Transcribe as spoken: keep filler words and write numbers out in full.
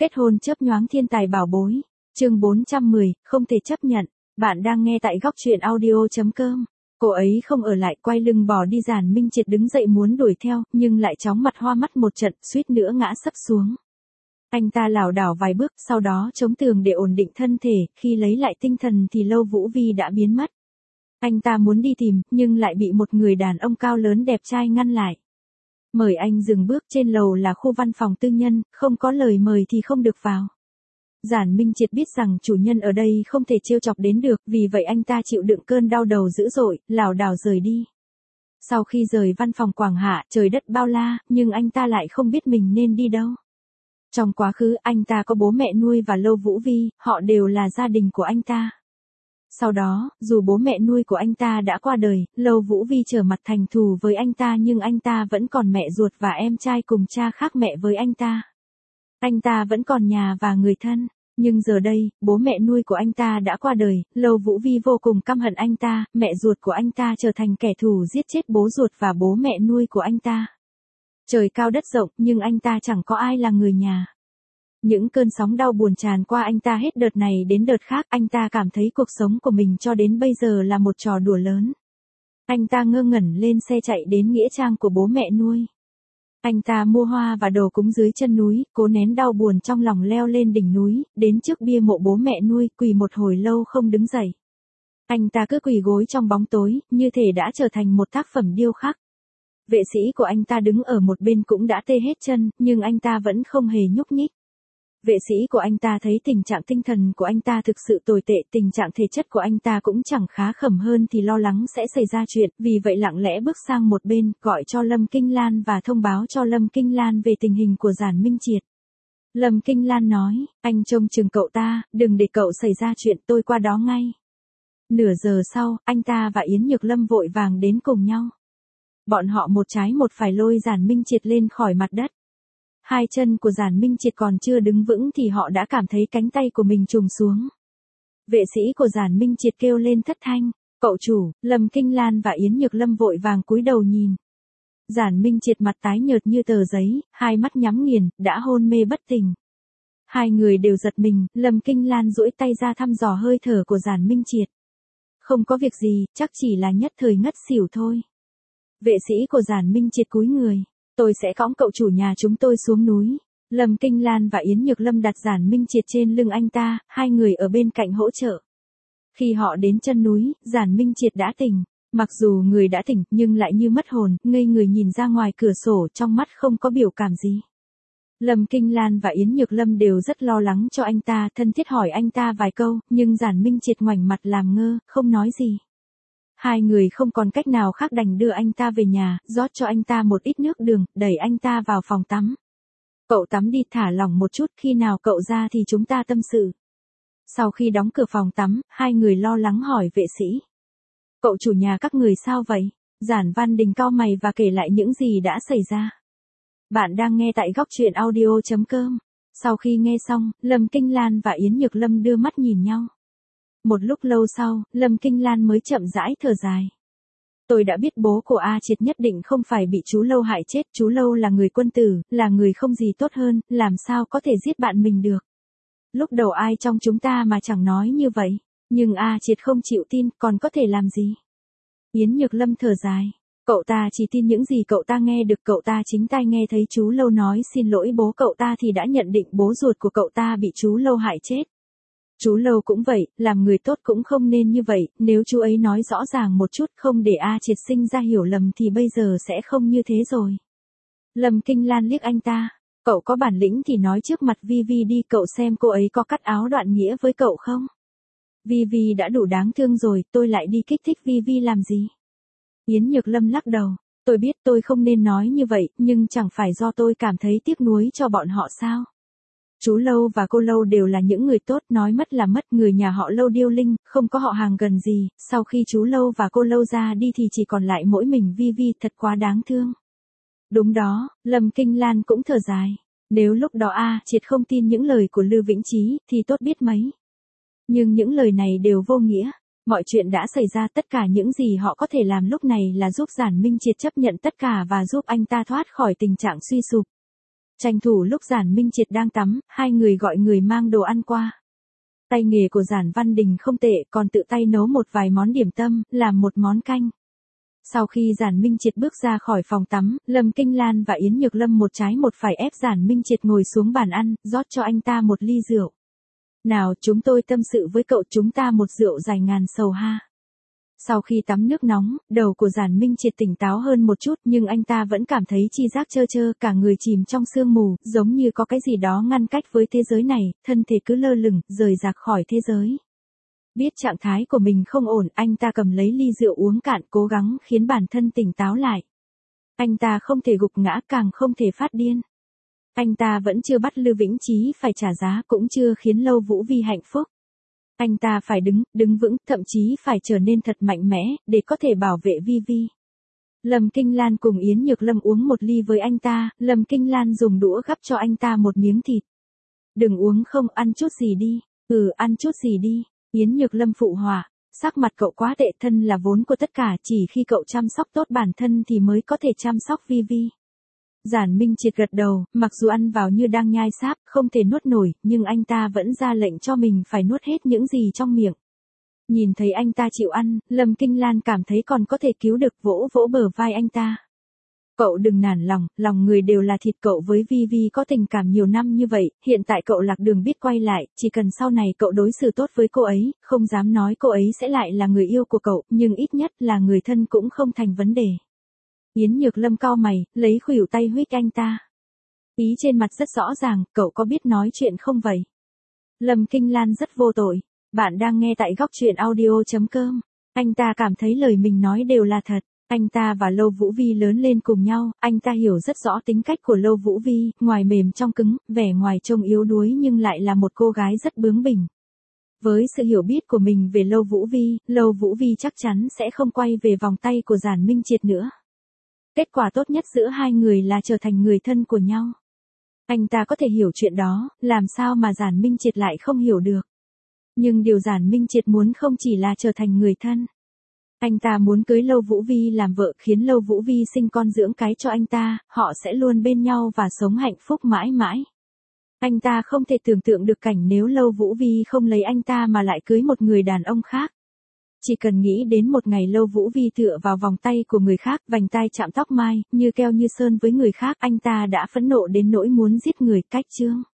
Kết hôn chớp nhoáng thiên tài bảo bối. Chương bốn trăm mười, không thể chấp nhận. Bạn đang nghe tại góc truyện audio chấm com. Cô ấy không ở lại, quay lưng bỏ đi. Giản Minh Triệt đứng dậy muốn đuổi theo, nhưng lại chóng mặt hoa mắt một trận, suýt nữa ngã sấp xuống. Anh ta lảo đảo vài bước, sau đó chống tường để ổn định thân thể, khi lấy lại tinh thần thì Lâu Vũ Vi đã biến mất. Anh ta muốn đi tìm, nhưng lại bị một người đàn ông cao lớn đẹp trai ngăn lại. Mời anh dừng bước, trên lầu là khu văn phòng tư nhân, không có lời mời thì không được vào. Giản Minh Triệt biết rằng chủ nhân ở đây không thể trêu chọc đến được, vì vậy anh ta chịu đựng cơn đau đầu dữ dội, lảo đảo rời đi. Sau khi rời văn phòng Quảng Hạ, trời đất bao la, nhưng anh ta lại không biết mình nên đi đâu. Trong quá khứ, anh ta có bố mẹ nuôi và Lâu Vũ Vi, họ đều là gia đình của anh ta. Sau đó, dù bố mẹ nuôi của anh ta đã qua đời, Lâu Vũ Vi trở mặt thành thù với anh ta, nhưng anh ta vẫn còn mẹ ruột và em trai cùng cha khác mẹ với anh ta. Anh ta vẫn còn nhà và người thân, nhưng giờ đây, bố mẹ nuôi của anh ta đã qua đời, Lâu Vũ Vi vô cùng căm hận anh ta, mẹ ruột của anh ta trở thành kẻ thù giết chết bố ruột và bố mẹ nuôi của anh ta. Trời cao đất rộng, nhưng anh ta chẳng có ai là người nhà. Những cơn sóng đau buồn tràn qua anh ta hết đợt này đến đợt khác, anh ta cảm thấy cuộc sống của mình cho đến bây giờ là một trò đùa lớn. Anh ta ngơ ngẩn lên xe chạy đến nghĩa trang của bố mẹ nuôi. Anh ta mua hoa và đồ cúng dưới chân núi, cố nén đau buồn trong lòng leo lên đỉnh núi, đến trước bia mộ bố mẹ nuôi, quỳ một hồi lâu không đứng dậy. Anh ta cứ quỳ gối trong bóng tối, như thể đã trở thành một tác phẩm điêu khắc. Vệ sĩ của anh ta đứng ở một bên cũng đã tê hết chân, nhưng anh ta vẫn không hề nhúc nhích. Vệ sĩ của anh ta thấy tình trạng tinh thần của anh ta thực sự tồi tệ, tình trạng thể chất của anh ta cũng chẳng khá khẩm hơn thì lo lắng sẽ xảy ra chuyện, vì vậy lặng lẽ bước sang một bên, gọi cho Lâm Kinh Lan và thông báo cho Lâm Kinh Lan về tình hình của Giản Minh Triệt. Lâm Kinh Lan nói, anh trông chừng cậu ta, đừng để cậu xảy ra chuyện, tôi qua đó ngay. Nửa giờ sau, anh ta và Yến Nhược Lâm vội vàng đến cùng nhau. Bọn họ một trái một phải lôi Giản Minh Triệt lên khỏi mặt đất. Hai chân của Giản Minh Triệt còn chưa đứng vững thì họ đã cảm thấy cánh tay của mình trùng xuống. Vệ sĩ của Giản Minh Triệt kêu lên thất thanh, cậu chủ. Lâm Kinh Lan và Yến Nhược Lâm vội vàng cúi đầu nhìn. Giản Minh Triệt mặt tái nhợt như tờ giấy, hai mắt nhắm nghiền, đã hôn mê bất tỉnh. Hai người đều giật mình, Lâm Kinh Lan duỗi tay ra thăm dò hơi thở của Giản Minh Triệt. Không có việc gì, chắc chỉ là nhất thời ngất xỉu thôi. Vệ sĩ của Giản Minh Triệt cúi người. Tôi sẽ cõng cậu chủ nhà chúng tôi xuống núi. Lâm Kinh Lan và Yến Nhược Lâm đặt Giản Minh Triệt trên lưng anh ta, hai người ở bên cạnh hỗ trợ. Khi họ đến chân núi, Giản Minh Triệt đã tỉnh. Mặc dù người đã tỉnh, nhưng lại như mất hồn, ngây người nhìn ra ngoài cửa sổ, trong mắt không có biểu cảm gì. Lâm Kinh Lan và Yến Nhược Lâm đều rất lo lắng cho anh ta, thân thiết hỏi anh ta vài câu, nhưng Giản Minh Triệt ngoảnh mặt làm ngơ, không nói gì. Hai người không còn cách nào khác đành đưa anh ta về nhà, rót cho anh ta một ít nước đường, đẩy anh ta vào phòng tắm. Cậu tắm đi, thả lỏng một chút, khi nào cậu ra thì chúng ta tâm sự. Sau khi đóng cửa phòng tắm, hai người lo lắng hỏi vệ sĩ. Cậu chủ nhà các người sao vậy? Giản Văn Đình cau mày và kể lại những gì đã xảy ra. Bạn đang nghe tại góc truyện audio chấm com. Sau khi nghe xong, Lâm Kinh Lan và Yến Nhược Lâm đưa mắt nhìn nhau. Một lúc lâu sau, Lâm Kinh Lan mới chậm rãi thở dài. Tôi đã biết bố của A Triệt nhất định không phải bị chú Lâu hại chết, chú Lâu là người quân tử, là người không gì tốt hơn, làm sao có thể giết bạn mình được. Lúc đầu ai trong chúng ta mà chẳng nói như vậy, nhưng A Triệt không chịu tin, còn có thể làm gì? Yến Nhược Lâm thở dài. Cậu ta chỉ tin những gì cậu ta nghe được, cậu ta chính tai nghe thấy chú Lâu nói xin lỗi bố cậu ta thì đã nhận định bố ruột của cậu ta bị chú Lâu hại chết. Chú Lâu cũng vậy, làm người tốt cũng không nên như vậy, nếu chú ấy nói rõ ràng một chút không để A Triệt sinh ra hiểu lầm thì bây giờ sẽ không như thế rồi. Lâm Kinh Lan liếc anh ta, cậu có bản lĩnh thì nói trước mặt Vi Vi đi, cậu xem cô ấy có cắt áo đoạn nghĩa với cậu không? Vi Vi đã đủ đáng thương rồi, tôi lại đi kích thích Vi Vi làm gì? Yến Nhược Lâm lắc đầu, tôi biết tôi không nên nói như vậy, nhưng chẳng phải do tôi cảm thấy tiếc nuối cho bọn họ sao? Chú Lâu và cô Lâu đều là những người tốt, nói mất là mất, người nhà họ Lâu điêu linh, không có họ hàng gần gì, sau khi chú Lâu và cô Lâu ra đi thì chỉ còn lại mỗi mình Vi Vi, thật quá đáng thương. Đúng đó, Lâm Kinh Lan cũng thở dài, nếu lúc đó A Triệt không tin những lời của Lưu Vĩnh Chí, thì tốt biết mấy. Nhưng những lời này đều vô nghĩa, mọi chuyện đã xảy ra, tất cả những gì họ có thể làm lúc này là giúp Giản Minh Triệt chấp nhận tất cả và giúp anh ta thoát khỏi tình trạng suy sụp. Tranh thủ lúc Giản Minh Triệt đang tắm, hai người gọi người mang đồ ăn qua. Tay nghề của Giản Văn Đình không tệ, còn tự tay nấu một vài món điểm tâm, làm một món canh. Sau khi Giản Minh Triệt bước ra khỏi phòng tắm, Lâm Kinh Lan và Yến Nhược Lâm một trái một phải ép Giản Minh Triệt ngồi xuống bàn ăn, rót cho anh ta một ly rượu. Nào, chúng tôi tâm sự với cậu, chúng ta một rượu dài ngàn sầu ha. Sau khi tắm nước nóng, đầu của Giản Minh Triệt tỉnh táo hơn một chút, nhưng anh ta vẫn cảm thấy chi giác trơ trơ, cả người chìm trong sương mù, giống như có cái gì đó ngăn cách với thế giới này, thân thể cứ lơ lửng, rời rạc khỏi thế giới. Biết trạng thái của mình không ổn, anh ta cầm lấy ly rượu uống cạn, cố gắng khiến bản thân tỉnh táo lại. Anh ta không thể gục ngã, càng không thể phát điên. Anh ta vẫn chưa bắt Lưu Vĩnh Chí phải trả giá, cũng chưa khiến Lâu Vũ Vi hạnh phúc. Anh ta phải đứng, đứng vững, thậm chí phải trở nên thật mạnh mẽ, để có thể bảo vệ Vi Vi. Lâm Kinh Lan cùng Yến Nhược Lâm uống một ly với anh ta, Lâm Kinh Lan dùng đũa gắp cho anh ta một miếng thịt. Đừng uống không, ăn chút gì đi. Ừ, ăn chút gì đi. Yến Nhược Lâm phụ họa, sắc mặt cậu quá tệ, thân là vốn của tất cả, chỉ khi cậu chăm sóc tốt bản thân thì mới có thể chăm sóc Vi Vi. Giản Minh Triệt gật đầu, mặc dù ăn vào như đang nhai sáp, không thể nuốt nổi, nhưng anh ta vẫn ra lệnh cho mình phải nuốt hết những gì trong miệng. Nhìn thấy anh ta chịu ăn, Lâm Kinh Lan cảm thấy còn có thể cứu được, vỗ vỗ bờ vai anh ta. Cậu đừng nản lòng, lòng người đều là thịt, cậu với Vi Vi có tình cảm nhiều năm như vậy, hiện tại cậu lạc đường biết quay lại, chỉ cần sau này cậu đối xử tốt với cô ấy, không dám nói cô ấy sẽ lại là người yêu của cậu, nhưng ít nhất là người thân cũng không thành vấn đề. Yến Nhược Lâm cau mày, lấy khuỷu tay huých anh ta. Ý trên mặt rất rõ ràng, cậu có biết nói chuyện không vậy? Lâm Kinh Lan rất vô tội. Bạn đang nghe tại góc truyện audio chấm com. Anh ta cảm thấy lời mình nói đều là thật. Anh ta và Lâu Vũ Vi lớn lên cùng nhau, anh ta hiểu rất rõ tính cách của Lâu Vũ Vi, ngoài mềm trong cứng, vẻ ngoài trông yếu đuối nhưng lại là một cô gái rất bướng bỉnh. Với sự hiểu biết của mình về Lâu Vũ Vi, Lâu Vũ Vi chắc chắn sẽ không quay về vòng tay của Giản Minh Triệt nữa. Kết quả tốt nhất giữa hai người là trở thành người thân của nhau. Anh ta có thể hiểu chuyện đó, làm sao mà Giản Minh Triệt lại không hiểu được. Nhưng điều Giản Minh Triệt muốn không chỉ là trở thành người thân. Anh ta muốn cưới Lâu Vũ Vi làm vợ, khiến Lâu Vũ Vi sinh con dưỡng cái cho anh ta, họ sẽ luôn bên nhau và sống hạnh phúc mãi mãi. Anh ta không thể tưởng tượng được cảnh nếu Lâu Vũ Vi không lấy anh ta mà lại cưới một người đàn ông khác. Chỉ cần nghĩ đến một ngày Lâu Vũ Vi tựa vào vòng tay của người khác, vành tai chạm tóc mai, như keo như sơn với người khác, anh ta đã phẫn nộ đến nỗi muốn giết người. Cách chương